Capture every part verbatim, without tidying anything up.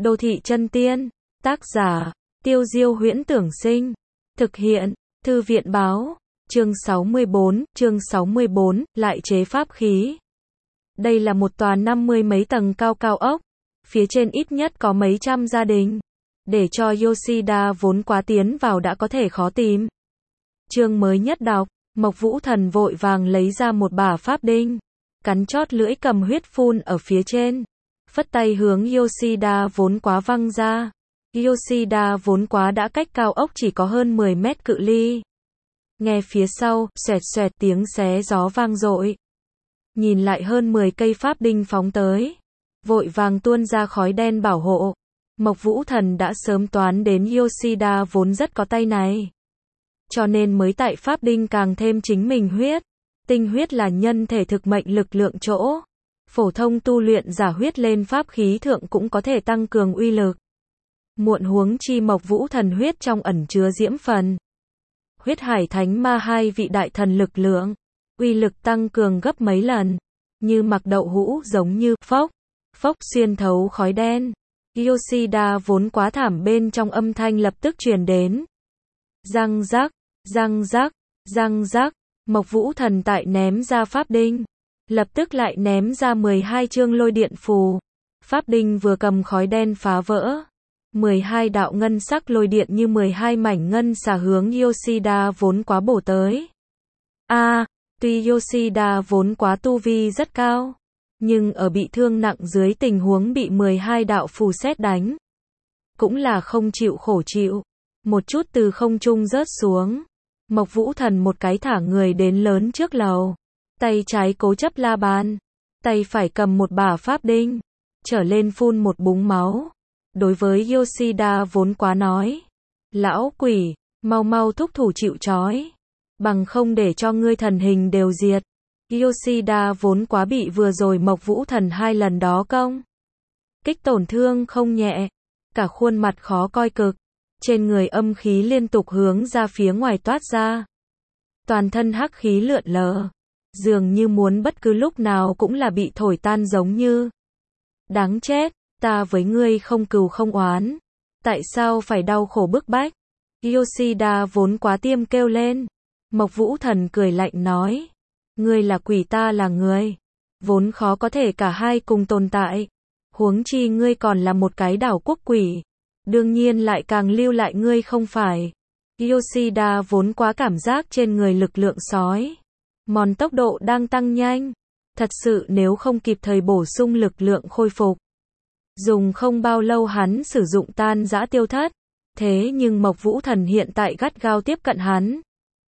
Đô thị chân tiên. Tác giả, Tiêu Diêu Huyễn Tưởng Sinh. Thực hiện, Thư viện báo. Chương sáu mươi bốn, chương sáu mươi bốn, lại chế pháp khí. Đây là một tòa năm mươi mấy tầng cao cao ốc. Phía trên ít nhất có mấy trăm gia đình. Để cho Yoshida vốn quá tiến vào đã có thể khó tìm. Chương mới nhất đọc, Mộc Vũ Thần vội vàng lấy ra một bả pháp đinh. Cắn chót lưỡi cầm huyết phun ở phía trên. Phất tay hướng Yoshida vốn quá văng ra. Yoshida vốn quá đã cách cao ốc chỉ có hơn mười mét cự ly. Nghe phía sau, xoẹt xoẹt tiếng xé gió vang dội. Nhìn lại hơn mười cây pháp đinh phóng tới. Vội vàng tuôn ra khói đen bảo hộ. Mộc Vũ Thần đã sớm toán đến Yoshida vốn rất có tay này. Cho nên mới tại pháp đinh càng thêm chính mình huyết. Tinh huyết là nhân thể thực mệnh lực lượng chỗ. Phổ thông tu luyện giả huyết lên pháp khí thượng cũng có thể tăng cường uy lực. Muộn huống chi Mộc Vũ Thần huyết trong ẩn chứa diễm phần. Huyết hải thánh ma hai vị đại thần lực lượng. Uy lực tăng cường gấp mấy lần. Như mặc đậu hũ giống như phốc, phốc xuyên thấu khói đen. Yoshida vốn quá thảm bên trong âm thanh lập tức truyền đến. Răng rắc, răng rắc, răng rắc. Mộc Vũ Thần tại ném ra pháp đinh. Lập tức lại ném ra mười hai chương lôi điện phù. Pháp đinh vừa cầm khói đen phá vỡ. mười hai đạo ngân sắc lôi điện như mười hai mảnh ngân xà hướng Yoshida vốn quá bổ tới. A, à, tuy Yoshida vốn quá tu vi rất cao. Nhưng ở bị thương nặng dưới tình huống bị mười hai đạo phù sét đánh. Cũng là không chịu khổ chịu. Một chút từ không trung rớt xuống. Mộc Vũ Thần một cái thả người đến lớn trước lầu. Tay trái cố chấp la bàn. Tay phải cầm một bả pháp đinh. Trở lên phun một búng máu. Đối với Yoshida vốn quá nói. Lão quỷ, mau mau thúc thủ chịu trói. Bằng không để cho ngươi thần hình đều diệt. Yoshida vốn quá bị vừa rồi Mộc Vũ Thần hai lần đó công. Kích tổn thương không nhẹ. Cả khuôn mặt khó coi cực. Trên người âm khí liên tục hướng ra phía ngoài toát ra. Toàn thân hắc khí lượn lờ. Dường như muốn bất cứ lúc nào cũng là bị thổi tan giống như. Đáng chết, ta với ngươi không cừu không oán. Tại sao phải đau khổ bức bách? Yoshida vốn quá tiêm kêu lên. Mộc Vũ Thần cười lạnh nói. Ngươi là quỷ ta là người. Vốn khó có thể cả hai cùng tồn tại. Huống chi ngươi còn là một cái đảo quốc quỷ. Đương nhiên lại càng lưu lại ngươi không phải. Yoshida vốn quá cảm giác trên người lực lượng sói. Mòn tốc độ đang tăng nhanh. Thật sự nếu không kịp thời bổ sung lực lượng khôi phục. Dùng không bao lâu hắn sử dụng tan dã tiêu thất. Thế nhưng Mộc Vũ Thần hiện tại gắt gao tiếp cận hắn.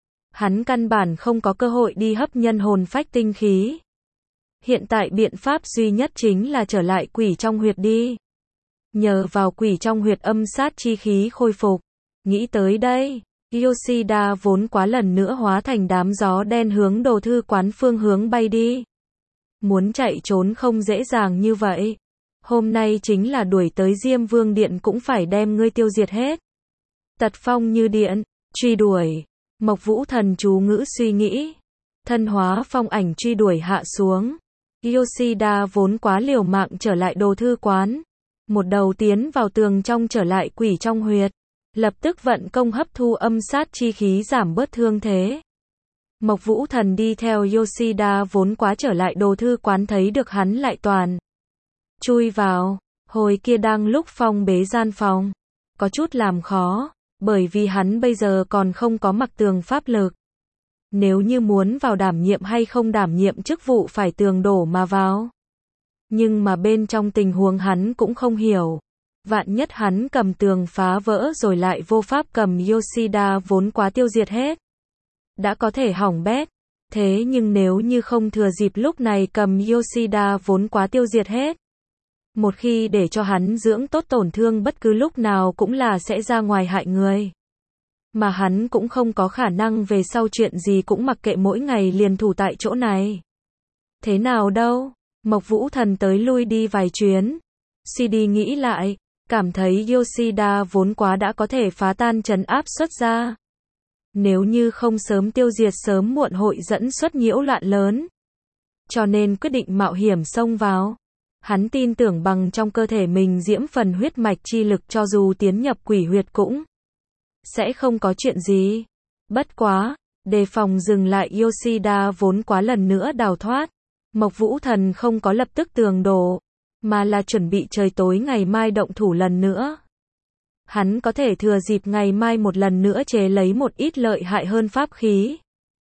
Hắn căn bản không có cơ hội đi hấp nhân hồn phách tinh khí. Hiện tại biện pháp duy nhất chính là trở lại quỷ trong huyệt đi. Nhờ vào quỷ trong huyệt âm sát chi khí khôi phục. Nghĩ tới đây, Yoshida vốn quá lần nữa hóa thành đám gió đen hướng đồ thư quán phương hướng bay đi. Muốn chạy trốn không dễ dàng như vậy. Hôm nay chính là đuổi tới Diêm Vương Điện cũng phải đem ngươi tiêu diệt hết. Tật phong như điện, truy đuổi. Mộc Vũ Thần chú ngữ suy nghĩ. Thân hóa phong ảnh truy đuổi hạ xuống. Yoshida vốn quá liều mạng trở lại đồ thư quán. Một đầu tiến vào tường trong trở lại quỷ trong huyệt. Lập tức vận công hấp thu âm sát chi khí giảm bớt thương thế. Mộc Vũ Thần đi theo Yoshida vốn quá trở lại đồ thư quán thấy được hắn lại toàn. Chui vào, hồi kia đang lúc phong bế gian phòng. Có chút làm khó, bởi vì hắn bây giờ còn không có mặc tường pháp lực. Nếu như muốn vào đảm nhiệm hay không đảm nhiệm chức vụ phải tường đổ mà vào. Nhưng mà bên trong tình huống hắn cũng không hiểu. Vạn nhất hắn cầm tường phá vỡ rồi lại vô pháp cầm Yoshida vốn quá tiêu diệt hết. Đã có thể hỏng bét. Thế nhưng nếu như không thừa dịp lúc này cầm Yoshida vốn quá tiêu diệt hết. Một khi để cho hắn dưỡng tốt tổn thương bất cứ lúc nào cũng là sẽ ra ngoài hại người. Mà hắn cũng không có khả năng về sau chuyện gì cũng mặc kệ mỗi ngày liền thủ tại chỗ này. Thế nào đâu? Mộc Vũ Thần tới lui đi vài chuyến. Suy đi nghĩ lại, cảm thấy Yoshida vốn quá đã có thể phá tan trấn áp xuất ra. Nếu như không sớm tiêu diệt sớm muộn hội dẫn xuất nhiễu loạn lớn. Cho nên quyết định mạo hiểm xông vào. Hắn tin tưởng bằng trong cơ thể mình diễm phần huyết mạch chi lực cho dù tiến nhập quỷ huyệt cũng sẽ không có chuyện gì. Bất quá, đề phòng dừng lại Yoshida vốn quá lần nữa đào thoát. Mộc Vũ Thần không có lập tức tường đổ, mà là chuẩn bị trời tối ngày mai động thủ lần nữa. Hắn có thể thừa dịp ngày mai một lần nữa chế lấy một ít lợi hại hơn pháp khí.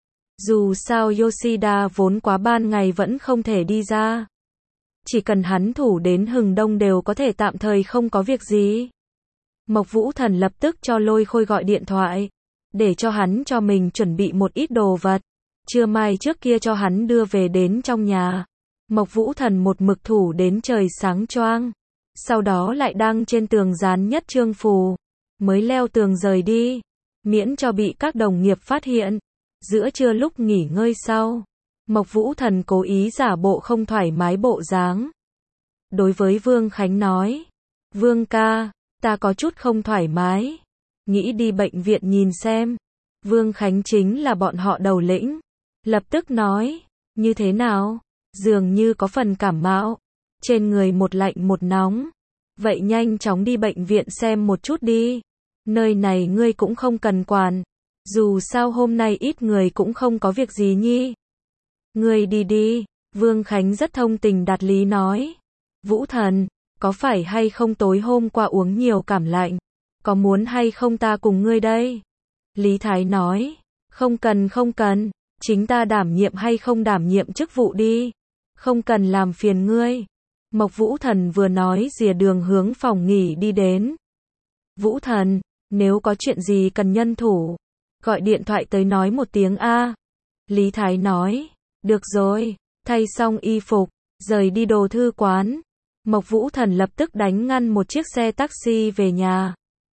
Dù sao Yoshida vốn quá ban ngày vẫn không thể đi ra. Chỉ cần hắn thủ đến hừng đông đều có thể tạm thời không có việc gì. Mộc Vũ Thần lập tức cho Lôi Khôi gọi điện thoại, để cho hắn cho mình chuẩn bị một ít đồ vật. Trưa mai trước kia cho hắn đưa về đến trong nhà. Mộc Vũ Thần một mực thủ đến trời sáng choang. Sau đó lại đăng trên tường dán nhất chương phù. Mới leo tường rời đi. Miễn cho bị các đồng nghiệp phát hiện. Giữa trưa lúc nghỉ ngơi sau. Mộc Vũ Thần cố ý giả bộ không thoải mái bộ dáng. Đối với Vương Khánh nói. Vương ca, ta có chút không thoải mái. Nghĩ đi bệnh viện nhìn xem. Vương Khánh chính là bọn họ đầu lĩnh. Lập tức nói. Như thế nào? Dường như có phần cảm mạo. Trên người một lạnh một nóng. Vậy nhanh chóng đi bệnh viện xem một chút đi. Nơi này ngươi cũng không cần quản. Dù sao hôm nay ít người cũng không có việc gì nhi. Ngươi đi đi. Vương Khánh rất thông tình đạt lý nói. Vũ Thần, có phải hay không tối hôm qua uống nhiều cảm lạnh? Có muốn hay không ta cùng ngươi đây? Lý Thái nói. Không cần không cần. Chính ta đảm nhiệm hay không đảm nhiệm chức vụ đi. Không cần làm phiền ngươi. Mộc Vũ Thần vừa nói rìa đường hướng phòng nghỉ đi đến. Vũ Thần, nếu có chuyện gì cần nhân thủ, gọi điện thoại tới nói một tiếng a. Lý Thái nói. Được rồi. Thay xong y phục, rời đi đồ thư quán. Mộc Vũ Thần lập tức đánh ngăn một chiếc xe taxi về nhà.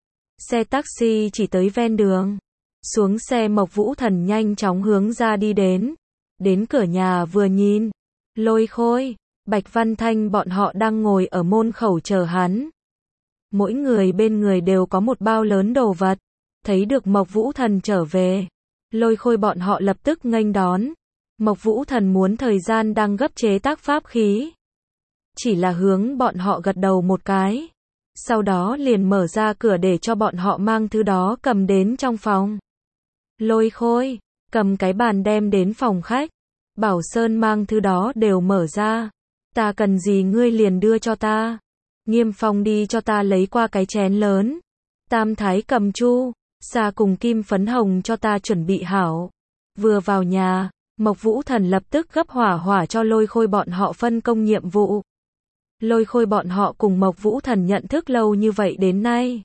Xe taxi chỉ tới ven đường. Xuống xe Mộc Vũ Thần nhanh chóng hướng ra đi đến. Đến cửa nhà vừa nhìn. Lôi Khôi, Bạch Văn Thanh bọn họ đang ngồi ở môn khẩu chờ hắn. Mỗi người bên người đều có một bao lớn đồ vật. Thấy được Mộc Vũ Thần trở về. Lôi Khôi bọn họ lập tức nghênh đón. Mộc Vũ Thần muốn thời gian đang gấp chế tác pháp khí. Chỉ là hướng bọn họ gật đầu một cái. Sau đó liền mở ra cửa để cho bọn họ mang thứ đó cầm đến trong phòng. Lôi Khôi, cầm cái bàn đem đến phòng khách. Bảo Sơn mang thứ đó đều mở ra. Ta cần gì ngươi liền đưa cho ta. Nghiêm Phong đi cho ta lấy qua cái chén lớn. Tam Thái cầm chu, xà cùng kim phấn hồng cho ta chuẩn bị hảo. Vừa vào nhà, Mộc Vũ Thần lập tức gấp hỏa hỏa cho Lôi Khôi bọn họ phân công nhiệm vụ. Lôi Khôi bọn họ cùng Mộc Vũ Thần nhận thức lâu như vậy đến nay.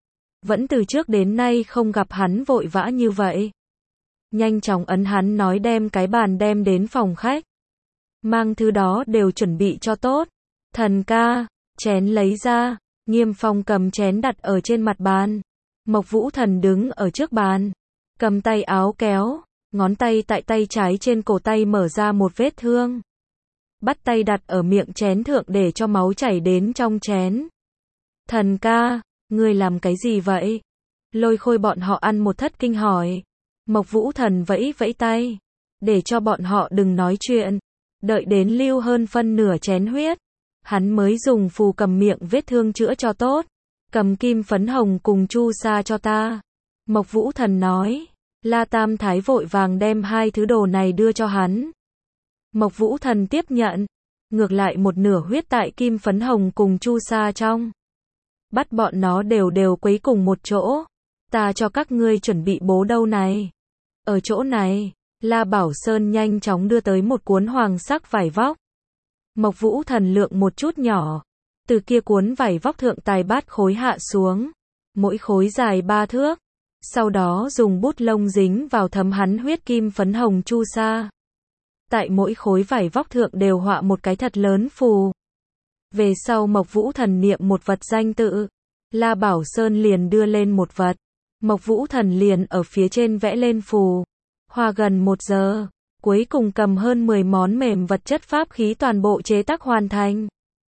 Vẫn từ trước đến nay không gặp hắn vội vã như vậy. Nhanh chóng ấn hắn nói đem cái bàn đem đến phòng khách. Mang thứ đó đều chuẩn bị cho tốt. Thần ca, chén lấy ra. Nghiêm Phong cầm chén đặt ở trên mặt bàn. Mộc Vũ Thần đứng ở trước bàn. Cầm tay áo kéo. Ngón tay tại tay trái trên cổ tay mở ra một vết thương. Bắt tay đặt ở miệng chén thượng để cho máu chảy đến trong chén. Thần ca, ngươi làm cái gì vậy? Lôi Khôi bọn họ ăn một thất kinh hỏi. Mộc Vũ Thần vẫy vẫy tay. Để cho bọn họ đừng nói chuyện. Đợi đến lưu hơn phân nửa chén huyết. Hắn mới dùng phù cầm miệng vết thương chữa cho tốt. Cầm kim phấn hồng cùng chu sa cho ta. Mộc Vũ Thần nói. La Tam Thái vội vàng đem hai thứ đồ này đưa cho hắn. Mộc Vũ Thần tiếp nhận. Ngược lại một nửa huyết tại kim phấn hồng cùng chu sa trong. Bắt bọn nó đều đều quấy cùng một chỗ. Ta cho các ngươi chuẩn bị bố đâu này. Ở chỗ này, La Bảo Sơn nhanh chóng đưa tới một cuốn hoàng sắc vải vóc. Mộc Vũ Thần lượng một chút nhỏ. Từ kia cuốn vải vóc thượng tài bát khối hạ xuống. Mỗi khối dài ba thước. Sau đó dùng bút lông dính vào thấm hắn huyết kim phấn hồng chu sa. Tại mỗi khối vải vóc thượng đều họa một cái thật lớn phù. Về sau Mộc Vũ Thần niệm một vật danh tự. La Bảo Sơn liền đưa lên một vật. Mộc Vũ Thần liền ở phía trên vẽ lên phù. Hoa gần một giờ. Cuối cùng cầm hơn mười món mềm vật chất pháp khí toàn bộ chế tác hoàn thành.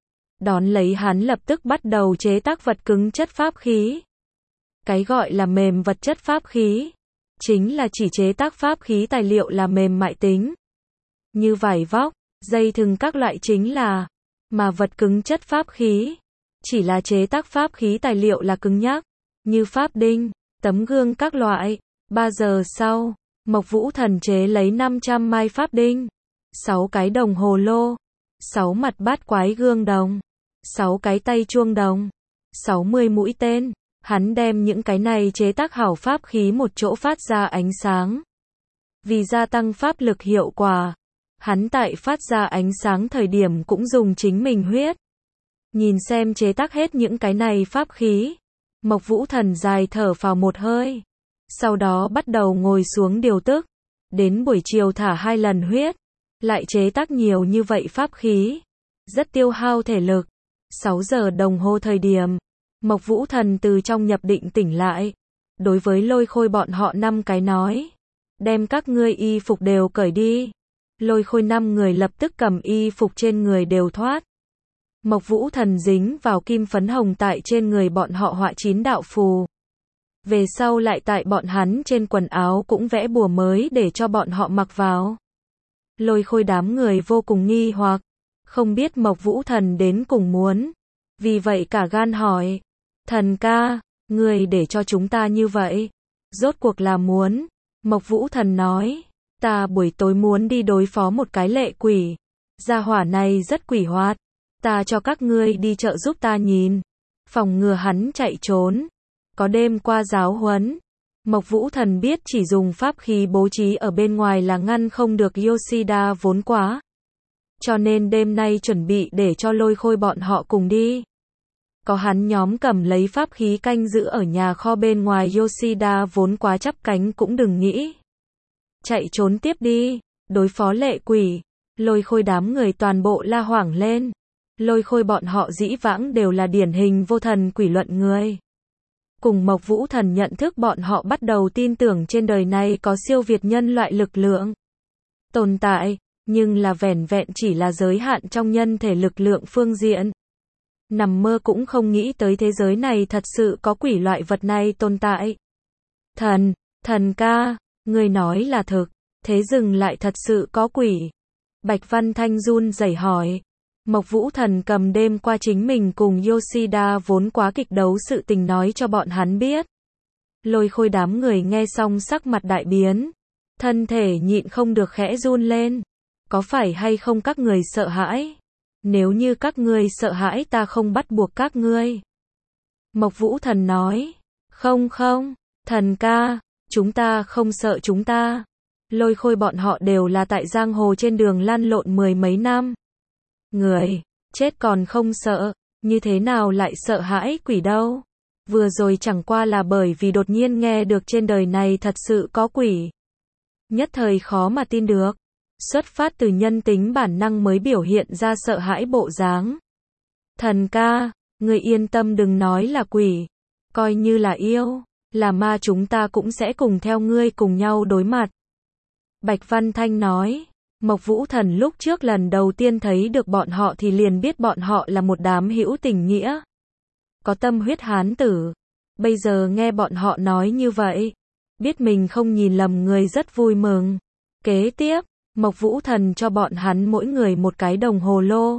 Đón lấy hắn lập tức bắt đầu chế tác vật cứng chất pháp khí. Cái gọi là mềm vật chất pháp khí. Chính là chỉ chế tác pháp khí tài liệu là mềm mại tính. Như vải vóc, dây thừng các loại chính là. mà vật cứng chất pháp khí. Chỉ là chế tác pháp khí tài liệu là cứng nhắc, như pháp đinh, tấm gương các loại. Ba giờ sau, Mộc Vũ Thần chế lấy năm trăm mai pháp đinh, sáu cái đồng hồ lô, sáu mặt bát quái gương đồng, sáu cái tay chuông đồng, sáu mươi mũi tên. Hắn đem những cái này chế tác hảo pháp khí một chỗ phát ra ánh sáng. Vì gia tăng pháp lực hiệu quả, hắn tại phát ra ánh sáng thời điểm cũng dùng chính mình huyết. Nhìn xem chế tác hết những cái này pháp khí, Mộc Vũ Thần dài thở phào một hơi. Sau đó bắt đầu ngồi xuống điều tức. Đến buổi chiều thả hai lần huyết, lại chế tác nhiều như vậy pháp khí. Rất tiêu hao thể lực. sáu giờ đồng hồ thời điểm, Mộc Vũ Thần từ trong nhập định tỉnh lại. Đối với Lôi Khôi bọn họ năm cái nói. Đem các ngươi y phục đều cởi đi. Lôi Khôi năm người lập tức cầm y phục trên người đều thoát. Mộc Vũ Thần dính vào kim phấn hồng tại trên người bọn họ họa chín đạo phù. Về sau lại tại bọn hắn trên quần áo cũng vẽ bùa mới để cho bọn họ mặc vào. Lôi Khôi đám người vô cùng nghi hoặc, không biết Mộc Vũ Thần đến cùng muốn. Vì vậy cả gan hỏi, thần ca, người để cho chúng ta như vậy, rốt cuộc là muốn. Mộc Vũ Thần nói, ta buổi tối muốn đi đối phó một cái lệ quỷ. Gia hỏa này rất quỷ hoạt, ta cho các ngươi đi chợ giúp ta nhìn, phòng ngừa hắn chạy trốn. Có đêm qua giáo huấn, Mộc Vũ Thần biết chỉ dùng pháp khí bố trí ở bên ngoài là ngăn không được Yoshida vốn quá. Cho nên đêm nay chuẩn bị để cho Lôi Khôi bọn họ cùng đi. Có hắn nhóm cầm lấy pháp khí canh giữ ở nhà kho bên ngoài, Yoshida vốn quá chắp cánh cũng đừng nghĩ. Chạy trốn tiếp đi, đối phó lệ quỷ. Lôi Khôi đám người toàn bộ la hoảng lên. Lôi Khôi bọn họ dĩ vãng đều là điển hình vô thần quỷ luận người. Cùng Mộc Vũ Thần nhận thức, bọn họ bắt đầu tin tưởng trên đời này có siêu việt nhân loại lực lượng tồn tại, nhưng là vẻn vẹn chỉ là giới hạn trong nhân thể lực lượng phương diện. Nằm mơ cũng không nghĩ tới thế giới này thật sự có quỷ loại vật này tồn tại. Thần, thần ca, người nói là thực, thế dừng lại thật sự có quỷ. Bạch Văn Thanh run rẩy hỏi. Mộc Vũ Thần cầm đêm qua chính mình cùng Yoshida vốn quá kịch đấu sự tình nói cho bọn hắn biết. Lôi Khôi đám người nghe xong sắc mặt đại biến, thân thể nhịn không được khẽ run lên. Có phải hay không các người sợ hãi? Nếu như các ngươi sợ hãi ta không bắt buộc các ngươi. Mộc Vũ Thần nói, không không, thần ca, chúng ta không sợ chúng ta. Lôi Khôi bọn họ đều là tại giang hồ trên đường lăn lộn mười mấy năm. Người, chết còn không sợ, như thế nào lại sợ hãi quỷ đâu? Vừa rồi chẳng qua là bởi vì đột nhiên nghe được trên đời này thật sự có quỷ. Nhất thời khó mà tin được. Xuất phát từ nhân tính bản năng mới biểu hiện ra sợ hãi bộ dáng. Thần ca, người yên tâm đừng nói là quỷ. Coi như là yêu, là ma chúng ta cũng sẽ cùng theo ngươi cùng nhau đối mặt. Bạch Văn Thanh nói. Mộc Vũ Thần lúc trước lần đầu tiên thấy được bọn họ thì liền biết bọn họ là một đám hữu tình nghĩa, có tâm huyết hán tử. Bây giờ nghe bọn họ nói như vậy, biết mình không nhìn lầm người, rất vui mừng. Kế tiếp, Mộc Vũ Thần cho bọn hắn mỗi người một cái đồng hồ lô,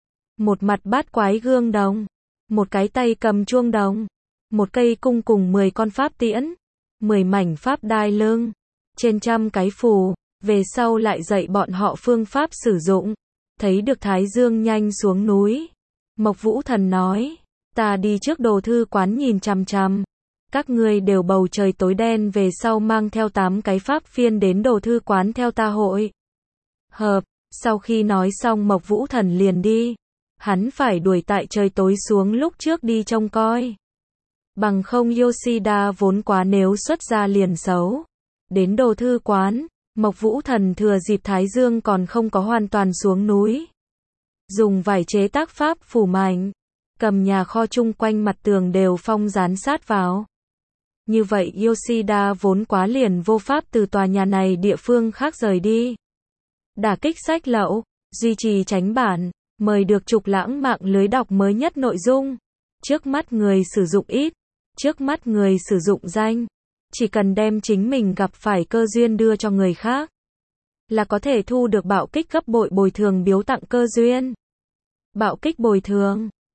một mặt bát quái gương đồng, một cái tay cầm chuông đồng, một cây cung cùng mười con pháp tiễn, mười mảnh pháp đai lưng, trên trăm cái phù. Về sau lại dạy bọn họ phương pháp sử dụng. Thấy được Thái Dương nhanh xuống núi, Mộc Vũ Thần nói, ta đi trước đồ thư quán nhìn chằm chằm. Các ngươi đều bầu trời tối đen về sau mang theo tám cái pháp phiên đến đồ thư quán theo ta hội hợp. Sau khi nói xong Mộc Vũ Thần liền đi. Hắn phải đuổi tại trời tối xuống lúc trước đi trông coi. Bằng không Yoshida vốn quá nếu xuất ra liền xấu. Đến đồ thư quán, Mộc Vũ Thần thừa dịp Thái Dương còn không có hoàn toàn xuống núi, dùng vải chế tác pháp phủ mảnh, cầm nhà kho chung quanh mặt tường đều phong dán sát vào. Như vậy Yoshida vốn quá liền vô pháp từ tòa nhà này địa phương khác rời đi. Đả kích sách lậu, duy trì tránh bản, mời được Trục Lãng mạng lưới đọc mới nhất nội dung. Trước mắt người sử dụng ít, trước mắt người sử dụng danh. Chỉ cần đem chính mình gặp phải cơ duyên đưa cho người khác, là có thể thu được bạo kích gấp bội bồi thường biếu tặng cơ duyên. Bạo kích bồi thường.